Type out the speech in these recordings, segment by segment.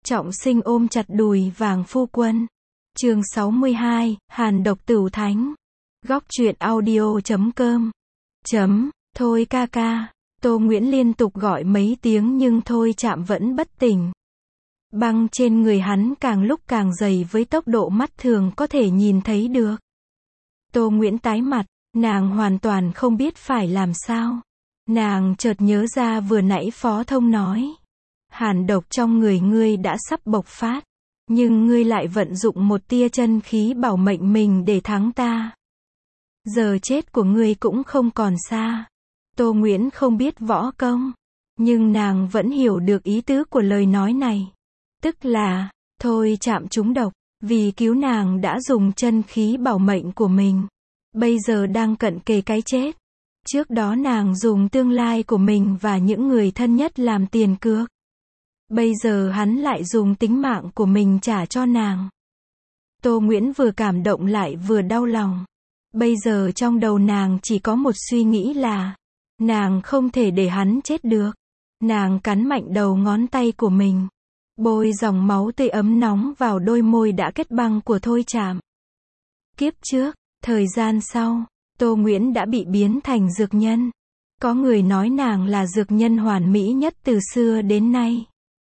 Trọng Sinh ôm chặt đùi vàng phu quân. Chương 62, Hàn độc tửu thánh. Góc truyện audio.com. Thôi ca ca. Tô Nguyễn liên tục gọi mấy tiếng nhưng Thôi Trạm vẫn bất tỉnh. Băng trên người hắn càng lúc càng dày với tốc độ mắt thường có thể nhìn thấy được. Tô Nguyễn tái mặt, nàng hoàn toàn không biết phải làm sao. Nàng chợt nhớ ra vừa nãy Phó Thông nói. Hàn độc trong người ngươi đã sắp bộc phát. Nhưng ngươi lại vận dụng một tia chân khí bảo mệnh mình để thắng ta. Giờ chết của ngươi cũng không còn xa. Tô Nguyễn không biết võ công. Nhưng nàng vẫn hiểu được ý tứ của lời nói này. Tức là, Thôi Trạm trúng độc. Vì cứu nàng đã dùng chân khí bảo mệnh của mình. Bây giờ đang cận kề cái chết. Trước đó nàng dùng tương lai của mình và những người thân nhất làm tiền cược. Bây giờ hắn lại dùng tính mạng của mình trả cho nàng. Tô Nguyễn vừa cảm động lại vừa đau lòng. Bây giờ trong đầu nàng chỉ có một suy nghĩ là nàng không thể để hắn chết được. Nàng cắn mạnh đầu ngón tay của mình. Bôi dòng máu tươi ấm nóng vào đôi môi đã kết băng của Thôi Trạm. Kiếp trước, thời gian sau, Tô Nguyễn đã bị biến thành dược nhân. Có người nói nàng là dược nhân hoàn mỹ nhất từ xưa đến nay.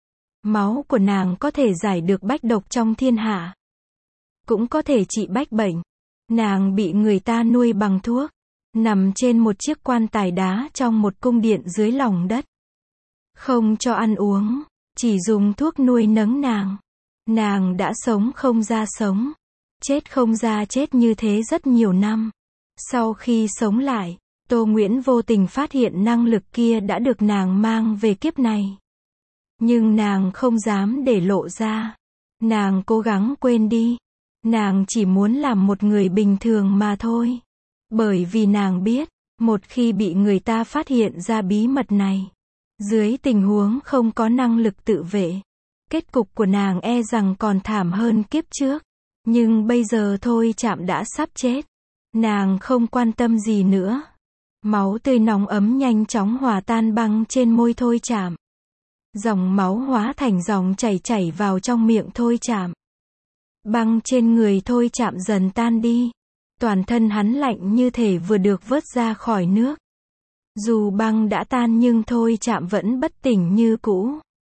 Máu của nàng có thể giải được bách độc trong thiên hạ. Cũng có thể trị bách bệnh. Nàng bị người ta nuôi bằng thuốc. Nằm trên một chiếc quan tài đá trong một cung điện dưới lòng đất. Không cho ăn uống. Chỉ dùng thuốc nuôi nấng nàng. Nàng đã sống không ra sống. Chết không ra chết như thế rất nhiều năm. Sau khi sống lại, Tô Nguyễn vô tình phát hiện năng lực kia đã được nàng mang về kiếp này. Nhưng nàng không dám để lộ ra. Nàng cố gắng quên đi. Nàng chỉ muốn làm một người bình thường mà thôi. Bởi vì nàng biết, một khi bị người ta phát hiện ra bí mật này, dưới tình huống không có năng lực tự vệ, kết cục của nàng e rằng còn thảm hơn kiếp trước. Nhưng bây giờ Thôi Trạm đã sắp chết. Nàng không quan tâm gì nữa. Máu tươi nóng ấm nhanh chóng hòa tan băng trên môi Thôi Trạm. Dòng máu hóa thành dòng chảy vào trong miệng Thôi Trạm. Băng trên người Thôi Trạm dần tan đi. Toàn thân hắn lạnh như thể vừa được vớt ra khỏi nước. Dù băng đã tan nhưng Thôi Trạm vẫn bất tỉnh như cũ.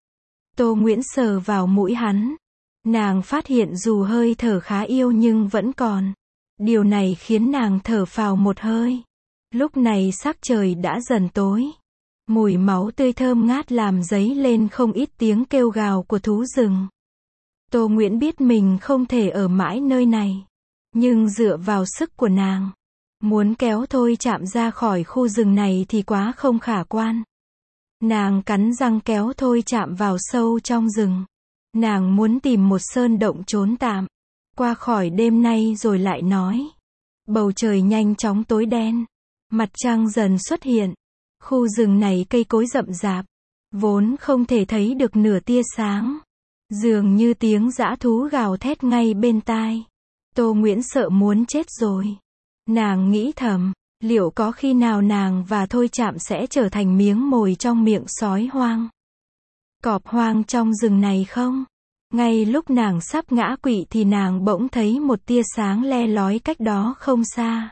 Tô Nguyễn sờ vào mũi hắn. Nàng phát hiện dù hơi thở khá yếu nhưng vẫn còn. Điều này khiến nàng thở phào một hơi. Lúc này sắc trời đã dần tối. Mùi máu tươi thơm ngát làm dấy lên không ít tiếng kêu gào của thú rừng. Tô Nguyễn biết mình không thể ở mãi nơi này. Nhưng dựa vào sức của nàng, muốn kéo Thôi Trạm ra khỏi khu rừng này thì quá không khả quan. Nàng cắn răng kéo Thôi Trạm vào sâu trong rừng. Nàng muốn tìm một sơn động trốn tạm. Qua khỏi đêm nay rồi lại nói. Bầu trời nhanh chóng tối đen. Mặt trăng dần xuất hiện. Khu rừng này cây cối rậm rạp. Vốn không thể thấy được nửa tia sáng. Dường như tiếng dã thú gào thét ngay bên tai. Tô Nguyễn sợ muốn chết rồi. Nàng nghĩ thầm, liệu có khi nào nàng và Thôi Trạm sẽ trở thành miếng mồi trong miệng sói hoang, cọp hoang trong rừng này không? Ngay lúc nàng sắp ngã quỵ thì nàng bỗng thấy một tia sáng le lói cách đó không xa.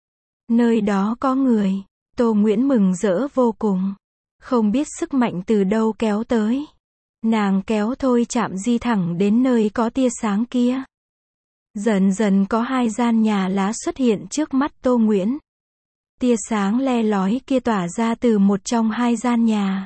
Nơi đó có người. Tô Nguyễn mừng rỡ vô cùng. Không biết sức mạnh từ đâu kéo tới. Nàng kéo Thôi Trạm di thẳng đến nơi có tia sáng kia. Dần dần có hai gian nhà lá xuất hiện trước mắt Tô Nguyễn. Tia sáng le lói kia tỏa ra từ một trong hai gian nhà.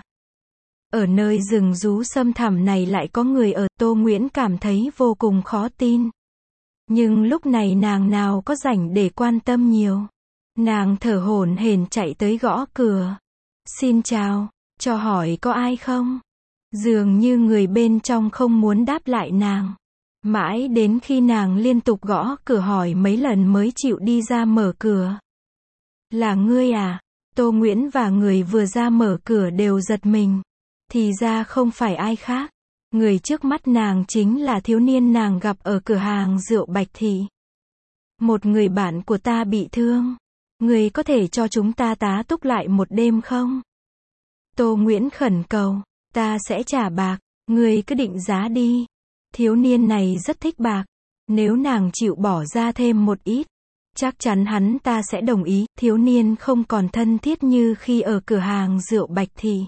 Ở nơi rừng rú sâm thẳm này lại có người ở. Tô Nguyễn cảm thấy vô cùng khó tin. Nhưng lúc này nàng nào có rảnh để quan tâm nhiều. Nàng thở hổn hển chạy tới gõ cửa. Xin chào, cho hỏi có ai không? Dường như người bên trong không muốn đáp lại nàng. Mãi đến khi nàng liên tục gõ cửa hỏi mấy lần mới chịu đi ra mở cửa. Là ngươi à? Tô Nguyễn và người vừa ra mở cửa đều giật mình. Thì ra không phải ai khác. Người trước mắt nàng chính là thiếu niên nàng gặp ở cửa hàng rượu Bạch Thị. Một người bạn của ta bị thương. Người có thể cho chúng ta tá túc lại một đêm không? Tô Nguyễn khẩn cầu. Ta sẽ trả bạc. Ngươi cứ định giá đi. Thiếu niên này rất thích bạc. Nếu nàng chịu bỏ ra thêm một ít, chắc chắn hắn ta sẽ đồng ý. Thiếu niên không còn thân thiết như khi ở cửa hàng rượu Bạch Thị.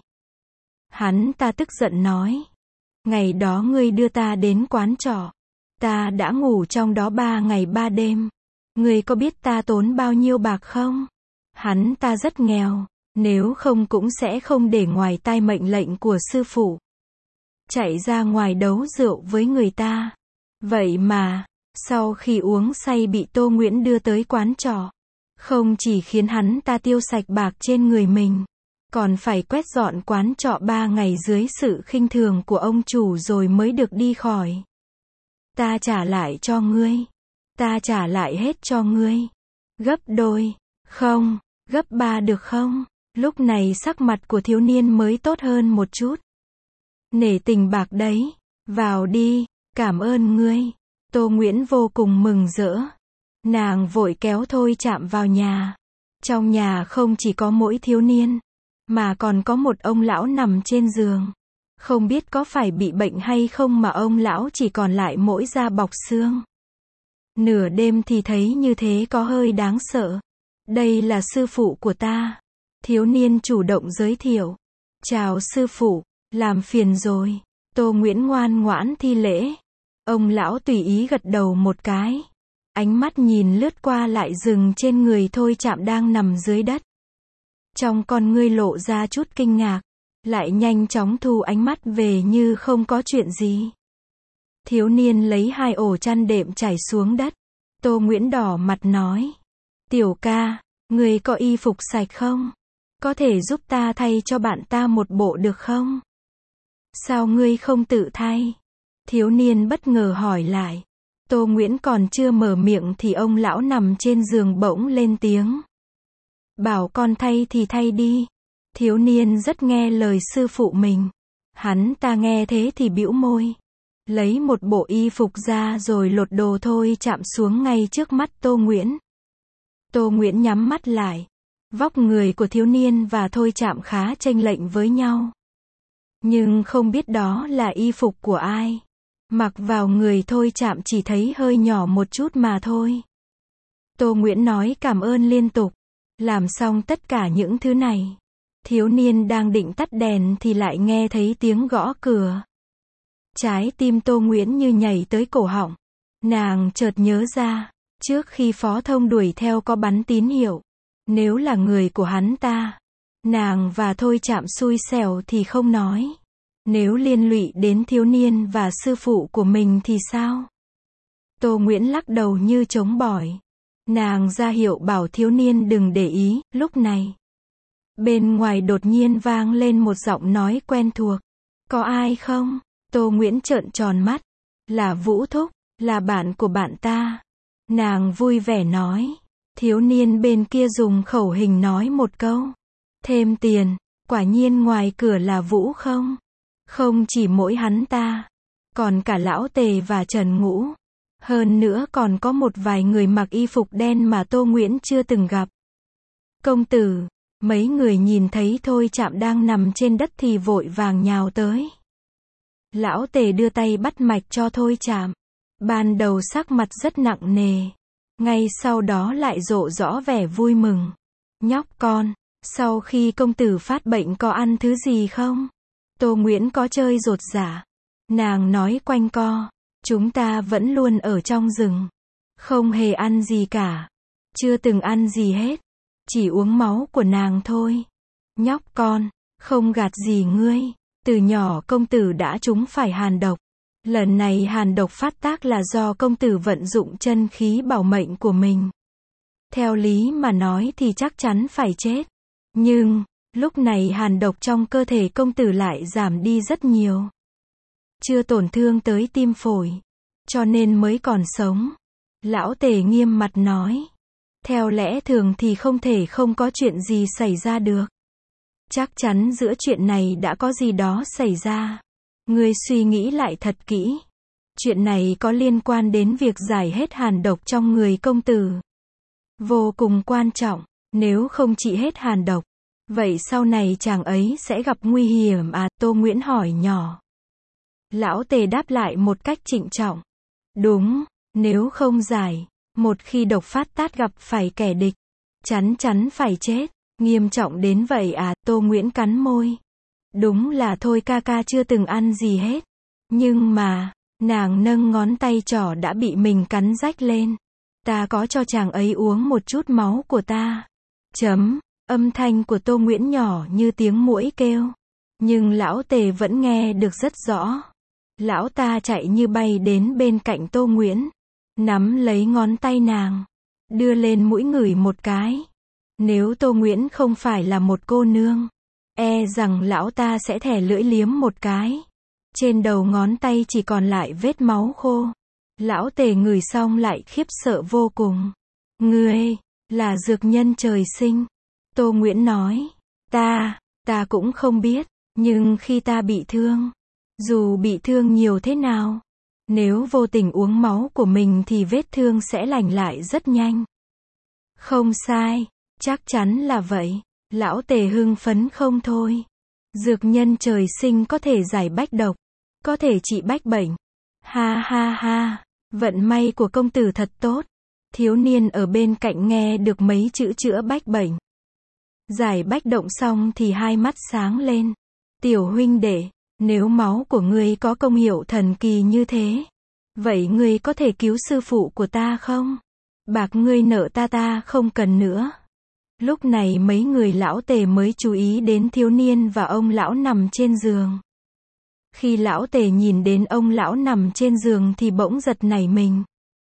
Hắn ta tức giận nói. Ngày đó ngươi đưa ta đến quán trọ. Ta đã ngủ trong đó 3 ngày 3 đêm. Ngươi có biết ta tốn bao nhiêu bạc không? Hắn ta rất nghèo. Nếu không cũng sẽ không để ngoài tai mệnh lệnh của sư phụ. Chạy ra ngoài đấu rượu với người ta. Vậy mà, sau khi uống say bị Tô Nguyễn đưa tới quán trọ. Không chỉ khiến hắn ta tiêu sạch bạc trên người mình, còn phải quét dọn quán trọ 3 ngày dưới sự khinh thường của ông chủ rồi mới được đi khỏi. Ta trả lại cho ngươi. Ta trả lại hết cho ngươi. Gấp đôi. Không, gấp 3 được không? Lúc này sắc mặt của thiếu niên mới tốt hơn một chút. Nể tình bạc đấy. Vào đi, cảm ơn ngươi. Tô Nguyễn vô cùng mừng rỡ. Nàng vội kéo Thôi Trạm vào nhà. Trong nhà không chỉ có mỗi thiếu niên, mà còn có một ông lão nằm trên giường. Không biết có phải bị bệnh hay không mà ông lão chỉ còn lại mỗi da bọc xương. Nửa đêm thì thấy như thế có hơi đáng sợ. Đây là sư phụ của ta. Thiếu niên chủ động giới thiệu. Chào sư phụ, làm phiền rồi. Tô Nguyễn ngoan ngoãn thi lễ. Ông lão tùy ý gật đầu một cái. Ánh mắt nhìn lướt qua lại dừng trên người Thôi Trạm đang nằm dưới đất. Trong con ngươi lộ ra chút kinh ngạc, lại nhanh chóng thu ánh mắt về như không có chuyện gì. Thiếu niên lấy 2 ổ chăn đệm trải xuống đất. Tô Nguyễn đỏ mặt nói. Tiểu ca, ngươi có y phục sạch không? Có thể giúp ta thay cho bạn ta một bộ được không? Sao ngươi không tự thay? Thiếu niên bất ngờ hỏi lại. Tô Nguyễn còn chưa mở miệng thì ông lão nằm trên giường bỗng lên tiếng. Bảo con thay thì thay đi. Thiếu niên rất nghe lời sư phụ mình. Hắn ta nghe thế thì bĩu môi. Lấy một bộ y phục ra rồi lột đồ Thôi Trạm xuống ngay trước mắt Tô Nguyễn. Tô Nguyễn nhắm mắt lại. Vóc người của thiếu niên và Thôi Trạm khá chênh lệch với nhau. Nhưng không biết đó là y phục của ai. Mặc vào người Thôi Trạm chỉ thấy hơi nhỏ một chút mà thôi. Tô Nguyễn nói cảm ơn liên tục. Làm xong tất cả những thứ này, thiếu niên đang định tắt đèn thì lại nghe thấy tiếng gõ cửa. Trái tim Tô Nguyễn như nhảy tới cổ họng. Nàng chợt nhớ ra, trước khi Phó Thông đuổi theo có bắn tín hiệu. Nếu là người của hắn ta, nàng và Thôi Trạm xui xẻo thì không nói. Nếu liên lụy đến thiếu niên và sư phụ của mình thì sao? Tô Nguyễn lắc đầu như chống bỏi. Nàng ra hiệu bảo thiếu niên đừng để ý. Lúc này, bên ngoài đột nhiên vang lên một giọng nói quen thuộc. Có ai không? Tô Nguyễn trợn tròn mắt. Là Vũ Thúc, là bạn của bạn ta. Nàng vui vẻ nói. Thiếu niên bên kia dùng khẩu hình nói một câu. Thêm tiền. Quả nhiên ngoài cửa là Vũ không? Không chỉ mỗi hắn ta, còn cả Lão Tề và Trần Ngũ. Hơn nữa còn có một vài người mặc y phục đen mà Tô Nguyễn chưa từng gặp. Công tử, mấy người nhìn thấy Thôi Trạm đang nằm trên đất thì vội vàng nhào tới. Lão Tề đưa tay bắt mạch cho Thôi Trạm. Ban đầu sắc mặt rất nặng nề. Ngay sau đó lại rộ rõ vẻ vui mừng. Nhóc con, sau khi công tử phát bệnh có ăn thứ gì không? Tô Nguyễn có chơi dột dả. Nàng nói quanh co. Chúng ta vẫn luôn ở trong rừng. Không hề ăn gì cả. Chưa từng ăn gì hết. Chỉ uống máu của nàng thôi. Nhóc con, không gạt gì ngươi. Từ nhỏ công tử đã trúng phải hàn độc. Lần này hàn độc phát tác là do công tử vận dụng chân khí bảo mệnh của mình. Theo lý mà nói thì chắc chắn phải chết. Nhưng, lúc này hàn độc trong cơ thể công tử lại giảm đi rất nhiều. Chưa tổn thương tới tim phổi. Cho nên mới còn sống. Lão Tề nghiêm mặt nói. Theo lẽ thường thì không thể không có chuyện gì xảy ra được. Chắc chắn giữa chuyện này đã có gì đó xảy ra. Ngươi suy nghĩ lại thật kỹ. Chuyện này có liên quan đến việc giải hết hàn độc trong người công tử. Vô cùng quan trọng. Nếu không trị hết hàn độc, vậy sau này chàng ấy sẽ gặp nguy hiểm à? Tô Nguyễn hỏi nhỏ. Lão Tề đáp lại một cách trịnh trọng. Đúng, nếu không giải, một khi độc phát tát gặp phải kẻ địch, chắn chắn phải chết. Nghiêm trọng đến vậy à, Tô Nguyễn cắn môi. Đúng là thôi ca ca chưa từng ăn gì hết. Nhưng mà, nàng nâng ngón tay trỏ đã bị mình cắn rách lên. Ta có cho chàng ấy uống một chút máu của ta. Âm thanh của Tô Nguyễn nhỏ như tiếng muỗi kêu. Nhưng lão Tề vẫn nghe được rất rõ. Lão ta chạy như bay đến bên cạnh Tô Nguyễn. Nắm lấy ngón tay nàng. Đưa lên mũi ngửi một cái. Nếu Tô Nguyễn không phải là một cô nương, e rằng lão ta sẽ thè lưỡi liếm một cái. Trên đầu ngón tay chỉ còn lại vết máu khô. Lão Tề ngửi xong lại khiếp sợ vô cùng. Ngươi, là dược nhân trời sinh. Tô Nguyễn nói. Ta cũng không biết, nhưng khi ta bị thương, dù bị thương nhiều thế nào, nếu vô tình uống máu của mình thì vết thương sẽ lành lại rất nhanh. Không sai, chắc chắn là vậy. Lão Tề hưng phấn không thôi. Dược nhân trời sinh có thể giải bách độc, có thể trị bách bệnh. Ha ha ha, vận may của công tử thật tốt. Thiếu niên ở bên cạnh nghe được mấy chữ chữa bách bệnh, giải bách động xong thì hai mắt sáng lên. Tiểu huynh đệ, nếu máu của ngươi có công hiệu thần kỳ như thế, vậy ngươi có thể cứu sư phụ của ta không? Bạc ngươi nợ ta không cần nữa. Lúc này mấy người lão Tề mới chú ý đến thiếu niên và ông lão nằm trên giường. Khi lão Tề nhìn đến ông lão nằm trên giường thì bỗng giật nảy mình.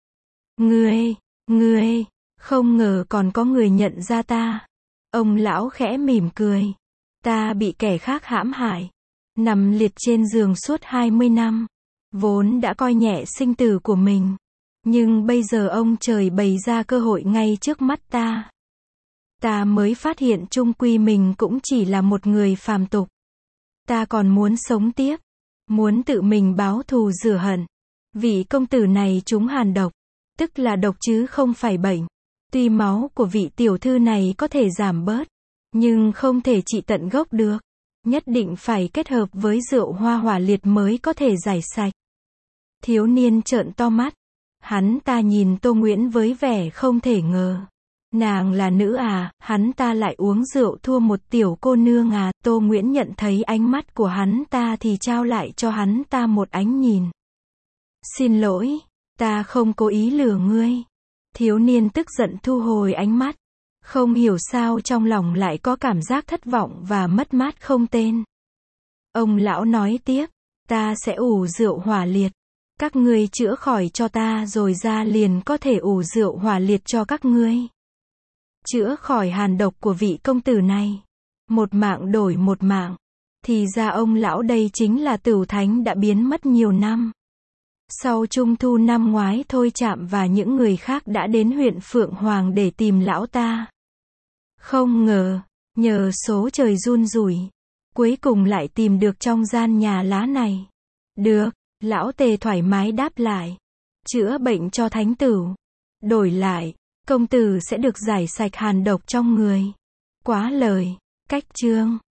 Ngươi, không ngờ còn có người nhận ra ta. Ông lão khẽ mỉm cười. Ta bị kẻ khác hãm hại, nằm liệt trên giường suốt 20 năm. Vốn đã coi nhẹ sinh tử của mình. Nhưng bây giờ ông trời bày ra cơ hội ngay trước mắt ta. Ta mới phát hiện chung quy mình cũng chỉ là một người phàm tục. Ta còn muốn sống tiếp, muốn tự mình báo thù rửa hận. Vị công tử này trúng hàn độc, tức là độc chứ không phải bệnh. Tuy máu của vị tiểu thư này có thể giảm bớt, nhưng không thể trị tận gốc được. Nhất định phải kết hợp với rượu hoa hỏa liệt mới có thể giải sạch. Thiếu niên trợn to mắt. Hắn ta nhìn Tô Nguyễn với vẻ không thể ngờ. Nàng là nữ à, hắn ta lại uống rượu thua một tiểu cô nương à. Tô Nguyễn nhận thấy ánh mắt của hắn ta thì trao lại cho hắn ta một ánh nhìn. Xin lỗi, ta không cố ý lừa ngươi. Thiếu niên tức giận thu hồi ánh mắt. Không hiểu sao trong lòng lại có cảm giác thất vọng và mất mát không tên. Ông lão nói tiếp, ta sẽ ủ rượu hỏa liệt. Các ngươi chữa khỏi cho ta rồi ra liền có thể ủ rượu hỏa liệt cho các ngươi. Chữa khỏi hàn độc của vị công tử này. Một mạng đổi một mạng. Thì ra ông lão đây chính là Tửu Thánh đã biến mất nhiều năm. Sau Trung thu năm ngoái Thôi Trạm và những người khác đã đến huyện Phượng Hoàng để tìm lão ta. Không ngờ, nhờ số trời run rủi, cuối cùng lại tìm được trong gian nhà lá này. Được, lão Tề thoải mái đáp lại. Chữa bệnh cho thánh tử. Đổi lại, công tử sẽ được giải sạch hàn độc trong người. Quá lời. Cách chương